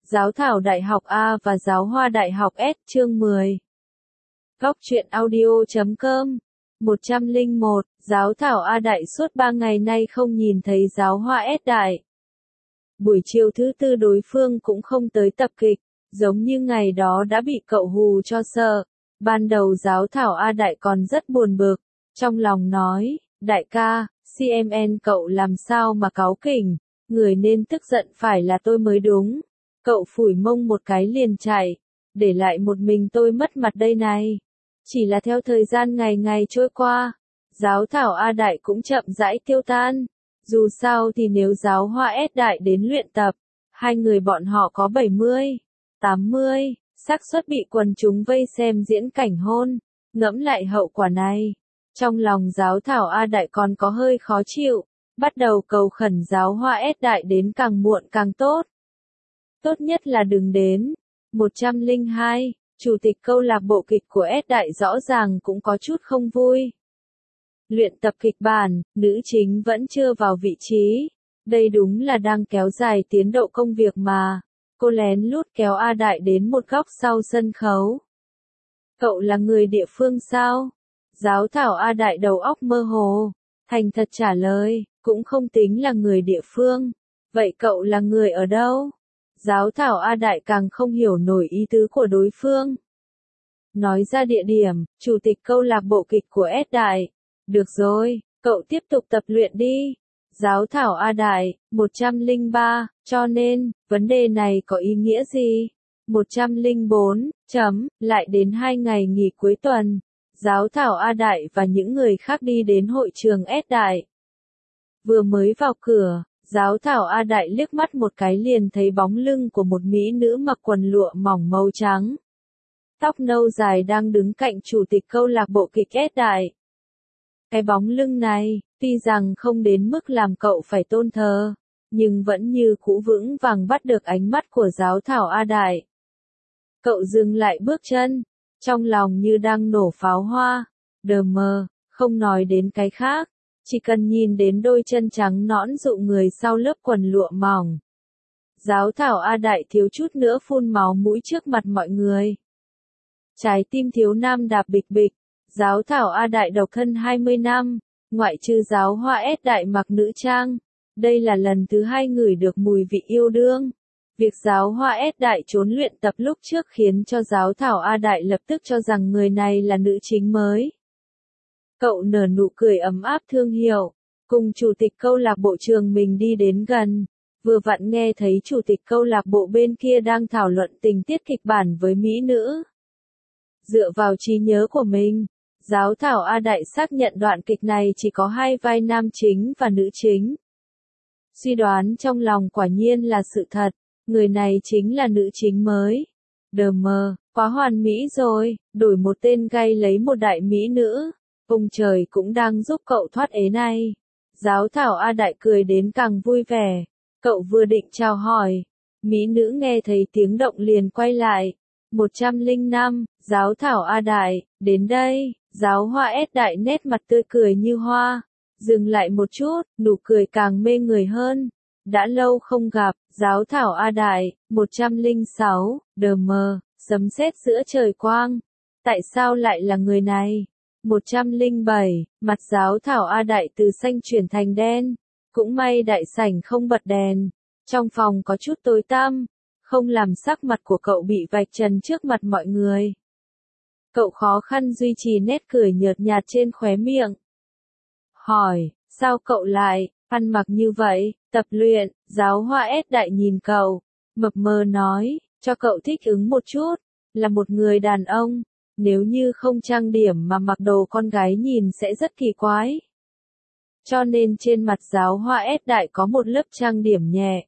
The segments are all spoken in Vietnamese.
Giáo thảo Đại học A và Giáo hoa Đại học S chương 10. Góc truyện audio.com 101. Giáo thảo A Đại suốt 3 ngày nay không nhìn thấy giáo hoa S Đại. Buổi chiều thứ tư đối phương cũng không tới tập kịch, giống như ngày đó đã bị cậu hù cho sợ. Ban đầu giáo thảo A Đại còn rất buồn bực, trong lòng nói, đại ca, CMN cậu làm sao mà cáu kỉnh, người nên tức giận phải là tôi mới đúng. Cậu phủi mông một cái liền chạy, để lại một mình tôi mất mặt đây này. Chỉ là theo thời gian ngày ngày trôi qua, giáo thảo A Đại cũng chậm rãi tiêu tan. Dù sao thì nếu giáo hoa S Đại đến luyện tập, hai người bọn họ có 70, 80, xác suất bị quần chúng vây xem diễn cảnh hôn. Ngẫm lại hậu quả này, trong lòng giáo thảo A Đại còn có hơi khó chịu, bắt đầu cầu khẩn giáo hoa S Đại đến càng muộn càng tốt. Tốt nhất là đừng đến. 102. Chủ tịch câu lạc bộ kịch của S Đại rõ ràng cũng có chút không vui. Luyện tập kịch bản, nữ chính vẫn chưa vào vị trí. Đây đúng là đang kéo dài tiến độ công việc mà. Cô lén lút kéo A Đại đến một góc sau sân khấu. Cậu là người địa phương sao? Giáo thảo A Đại đầu óc mơ hồ. Thành thật trả lời, cũng không tính là người địa phương. Vậy cậu là người ở đâu? Giáo thảo A Đại càng không hiểu nổi ý tứ của đối phương. Nói ra địa điểm, chủ tịch câu lạc bộ kịch của S Đại. Được rồi, cậu tiếp tục tập luyện đi. Giáo thảo A Đại, 103, cho nên, vấn đề này có ý nghĩa gì? 104, lại đến 2 ngày nghỉ cuối tuần. Giáo thảo A Đại và những người khác đi đến hội trường S Đại. Vừa mới vào cửa, giáo thảo A Đại liếc mắt một cái liền thấy bóng lưng của một mỹ nữ mặc quần lụa mỏng màu trắng. Tóc nâu dài đang đứng cạnh chủ tịch câu lạc bộ kịch S Đại. Cái bóng lưng này, tuy rằng không đến mức làm cậu phải tôn thờ, nhưng vẫn như cũ vững vàng bắt được ánh mắt của giáo thảo A Đại. Cậu dừng lại bước chân, trong lòng như đang nổ pháo hoa. Đờ mờ, không nói đến cái khác, chỉ cần nhìn đến đôi chân trắng nõn dụ người sau lớp quần lụa mỏng. Giáo thảo A Đại thiếu chút nữa phun máu mũi trước mặt mọi người. Trái tim thiếu nam đạp bịch bịch. Giáo thảo A Đại độc thân 20 năm, ngoại trừ giáo hoa S Đại mặc nữ trang. Đây là lần thứ 2 ngửi được mùi vị yêu đương. Việc giáo hoa S Đại trốn luyện tập lúc trước khiến cho giáo thảo A Đại lập tức cho rằng người này là nữ chính mới. Cậu nở nụ cười ấm áp thương hiệu, cùng chủ tịch câu lạc bộ trường mình đi đến gần. Vừa vặn nghe thấy chủ tịch câu lạc bộ bên kia đang thảo luận tình tiết kịch bản với mỹ nữ. Dựa vào trí nhớ của mình, giáo thảo A Đại xác nhận đoạn kịch này chỉ có 2 vai nam chính và nữ chính. Suy đoán trong lòng quả nhiên là sự thật, người này chính là nữ chính mới. Đờ mờ, quá hoàn mỹ rồi, đổi một tên gay lấy một đại mỹ nữ. Ông trời cũng đang giúp cậu thoát ế này. Giáo thảo A Đại cười đến càng vui vẻ. Cậu vừa định chào hỏi, mỹ nữ nghe thấy tiếng động liền quay lại. 105, giáo thảo A Đại, đến đây. Giáo hoa S Đại nét mặt tươi cười như hoa. Dừng lại một chút, nụ cười càng mê người hơn. Đã lâu không gặp, giáo thảo A Đại, 106, đờ mờ, sấm sét giữa trời quang. Tại sao lại là người này? 107, mặt giáo thảo A Đại từ xanh chuyển thành đen. Cũng may đại sảnh không bật đèn. Trong phòng có chút tối tăm, không làm sắc mặt của cậu bị vạch trần trước mặt mọi người. Cậu khó khăn duy trì nét cười nhợt nhạt trên khóe miệng. Hỏi, sao cậu lại ăn mặc như vậy? Tập luyện. Giáo hoa S Đại nhìn cậu, mập mờ nói, cho cậu thích ứng một chút, là một người đàn ông, nếu như không trang điểm mà mặc đồ con gái nhìn sẽ rất kỳ quái. Cho nên trên mặt giáo hoa S Đại có một lớp trang điểm nhẹ.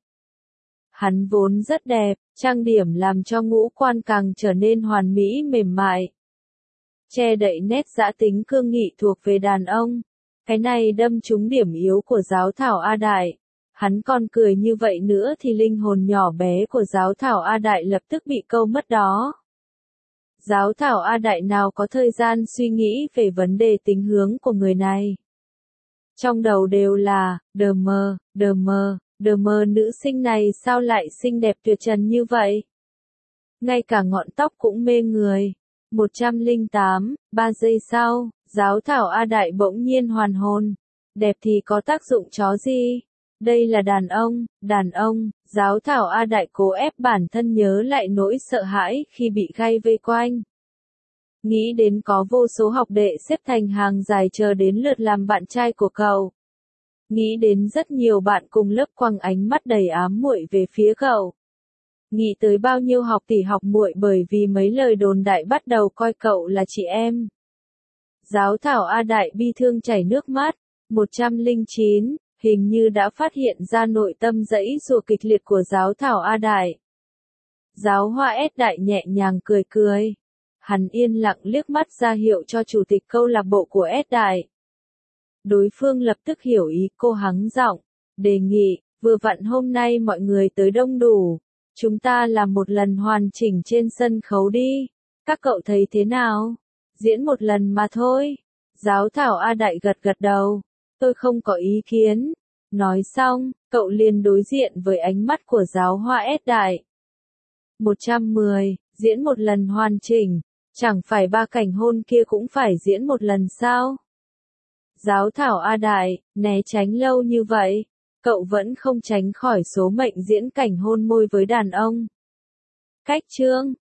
Hắn vốn rất đẹp, trang điểm làm cho ngũ quan càng trở nên hoàn mỹ mềm mại. Che đậy nét dã tính cương nghị thuộc về đàn ông. Cái này đâm trúng điểm yếu của giáo thảo A Đại. Hắn còn cười như vậy nữa thì linh hồn nhỏ bé của giáo thảo A Đại lập tức bị câu mất đó. Giáo thảo A Đại nào có thời gian suy nghĩ về vấn đề tính hướng của người này. Trong đầu đều là, đờ mờ, Đờ mờ nữ sinh này sao lại xinh đẹp tuyệt trần như vậy? Ngay cả ngọn tóc cũng mê người. 108, 3 giây sau, giáo thảo A Đại bỗng nhiên hoàn hồn. Đẹp thì có tác dụng chó gì? Đây là đàn ông, giáo thảo A Đại cố ép bản thân nhớ lại nỗi sợ hãi khi bị gay vây quanh. Nghĩ đến có vô số học đệ xếp thành hàng dài chờ đến lượt làm bạn trai của cậu. Nghĩ đến rất nhiều bạn cùng lớp quăng ánh mắt đầy ám muội về phía cậu. Nghĩ tới bao nhiêu học tỷ học muội bởi vì mấy lời đồn đại bắt đầu coi cậu là chị em. Giáo thảo A Đại bi thương chảy nước mắt. 109, hình như đã phát hiện ra nội tâm giãy giụa kịch liệt của giáo thảo A Đại. Giáo hoa S Đại nhẹ nhàng cười cười. Hắn yên lặng liếc mắt ra hiệu cho chủ tịch câu lạc bộ của S Đại. Đối phương lập tức hiểu ý cô hắng giọng, đề nghị, vừa vặn hôm nay mọi người tới đông đủ. Chúng ta làm một lần hoàn chỉnh trên sân khấu đi. Các cậu thấy thế nào? Diễn một lần mà thôi. Giáo thảo A Đại gật gật đầu. Tôi không có ý kiến. Nói xong, cậu liền đối diện với ánh mắt của giáo hoa S Đại. 110, diễn một lần hoàn chỉnh. Chẳng phải 3 cảnh hôn kia cũng phải diễn một lần sao? Giáo thảo A Đại, né tránh lâu như vậy. Cậu vẫn không tránh khỏi số mệnh diễn cảnh hôn môi với đàn ông. Cách chương